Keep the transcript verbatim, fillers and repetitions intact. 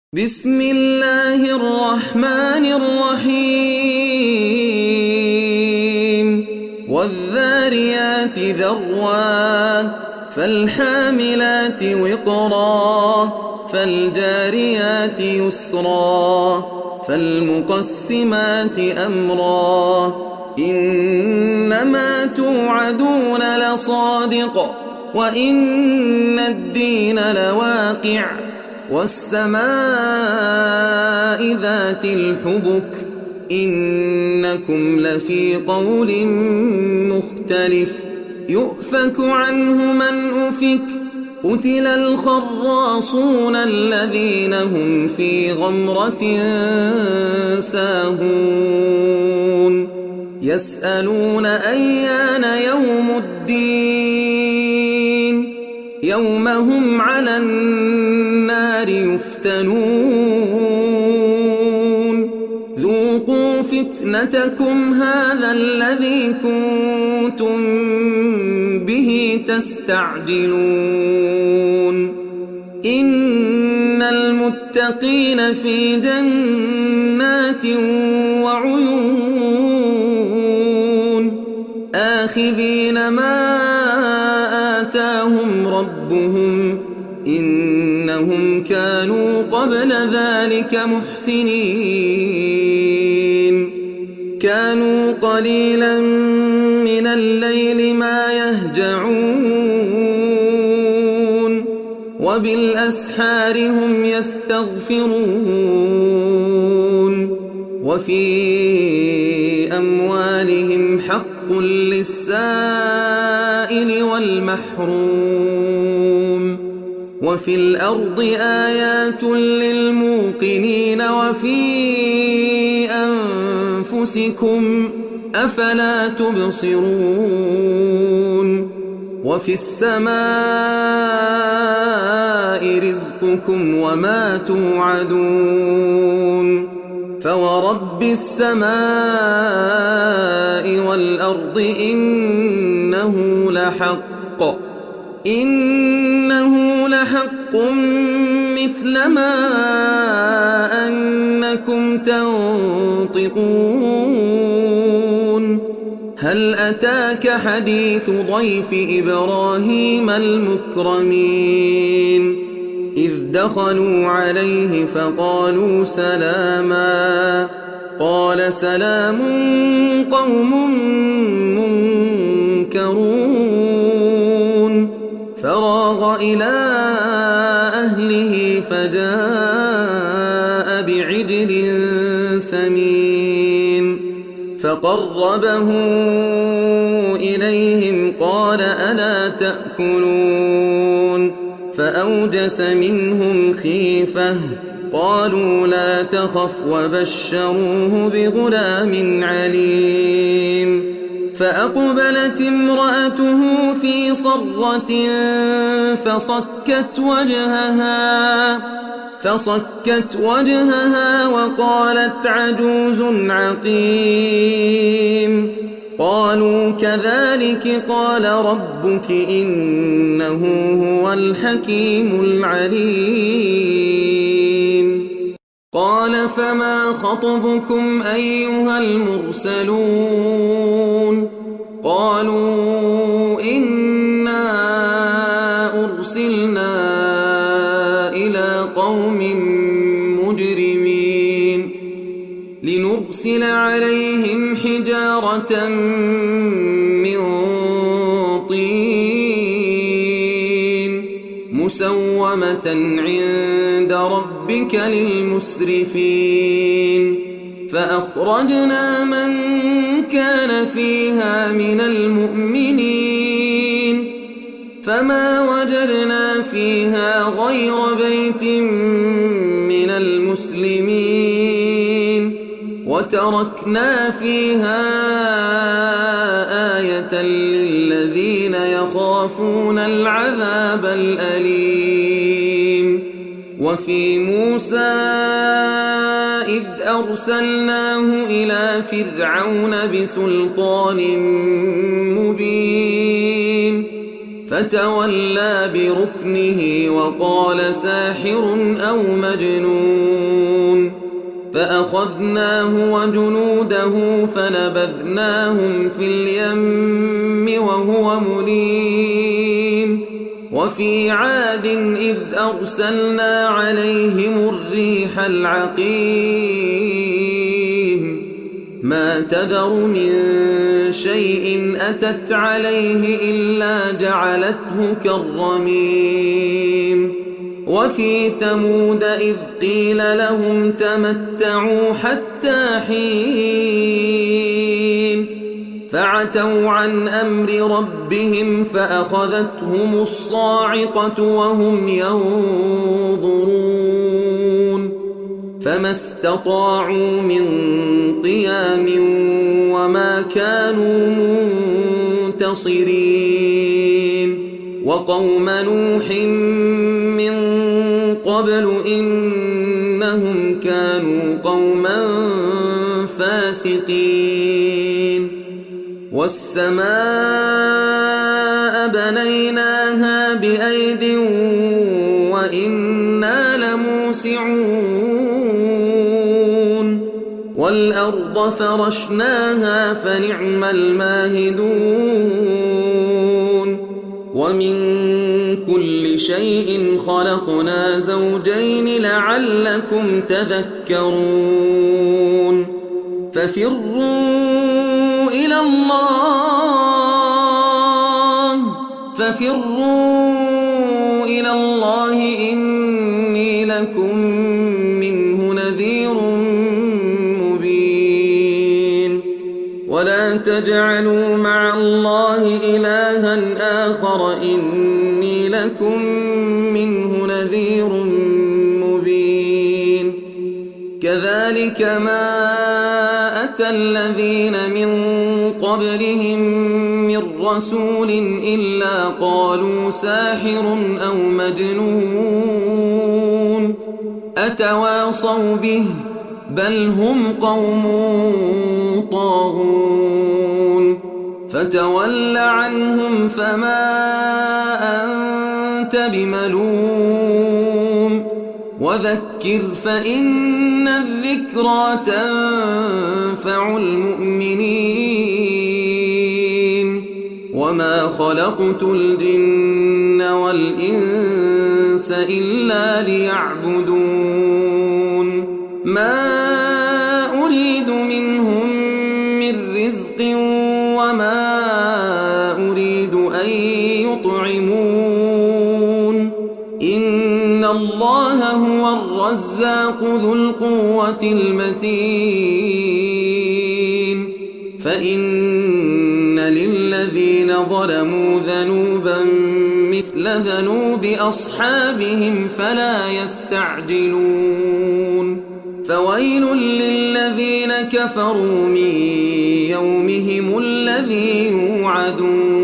بسم الله الرحمن الرحيم والذاريات ذروا فالحاملات وقرا فالجاريات يسرا فالمقسمات أمرا إنما توعدون لصادق وإن الدين لواقع والسماء ذات الحبك إنكم لفي قول مختلف يؤفك عنه من أفك قتل الخراصون الذين هم في غمرة ساهون يسألون أيان يوم الدين يوم هم على النار يفتنون ذوقوا فتنتكم هذا الذي كنتم به تستعجلون إن المتقين في جنات وعيون آخذين ما آتاهم ربهم إنهم كانوا قبل ذلك محسنين كانوا قليلا من الليل ما يهجعون وبالأسحار هم يستغفرون وفي أموالهم حق للسائل والمحروم وفي الأرض آيات للموقنين وفي أنفسكم أفلا تبصرون وفي السماء رزقكم وما توعدون فورب السماء والأرض إنه لحق إنه لحق مثل ما أنكم تنطقون هل أتاك حديث ضيف إبراهيم المكرمين إذ دخلوا عليه فقالوا سلاما قال سلام قوم منكرون فراغ إلى أهله فجاء بعجل سمين فقربه إليهم قال ألا تأكلون فأوجس منهم خيفة قالوا لا تخف وبشروه بغلام عليم فأقبلت امرأته في صرة فصكت وجهها فصكت وجهها وقالت عجوز عقيم قالوا كذلك قال ربك إنه هو الحكيم العليم قال فما خطبكم أيها المرسلون قالوا إنا أرسلنا إلى قوم مجرمين لنرسل عليهم حجارة من طين مسومة عند ربك للمسرفين فأخرجنا من كان فيها من المؤمنين فما وجدنا فيها غير بيت من المسلمين وتركنا فيها آية للذين يخافون العذاب الأليم وفي موسى إذ أرسلناه إلى فرعون بسلطان مبين فتولى بركنه وقال ساحر أو مجنون فأخذناه وجنوده فنبذناهم في اليم وهو مليم وفي عاد إذ أرسلنا عليهم الريح العقيم ما تذر من شيء أتت عليه إلا جعلته كالرميم وفي ثمود إذ قيل لهم تمتعوا حتى حين فعتوا عن أمر ربهم فأخذتهم الصاعقة وهم ينظرون فما استطاعوا من قيام وما كانوا منتصرين وقوم نوح من قبل إنهم كانوا قوما فاسقين والسماء بنيناها بأيد وإنا لموسعون والأرض فرشناها فنعم الماهدون ومن كل شيء خلقنا زوجين لعلكم تذكرون ففروا إلى الله ففروا إلى الله إني لكم منه نذير مبين ولا تجعلوا مع الله إلها آخر إني لكم منه نذير مبين كذلك ما أتى الذين من قبلهم من رسول إلا قالوا ساحر أو مجنون أتواصوا به بل هم قوم طاغون فتول عنهم فما أنت بملوم وذكر فإن الذكرى تنفع المؤمنين وما خلقت الجن والإنس إلا ليعبدون ما أريد منهم من رزق وما أريد أن يطعمون إن الله هو الرزاق ذو القوة المتين فإن للذين ظلموا ذنوبا مثل ذنوب أصحابهم فلا يستعجلون فويل للذين كفروا من يومهم الذي يوعدون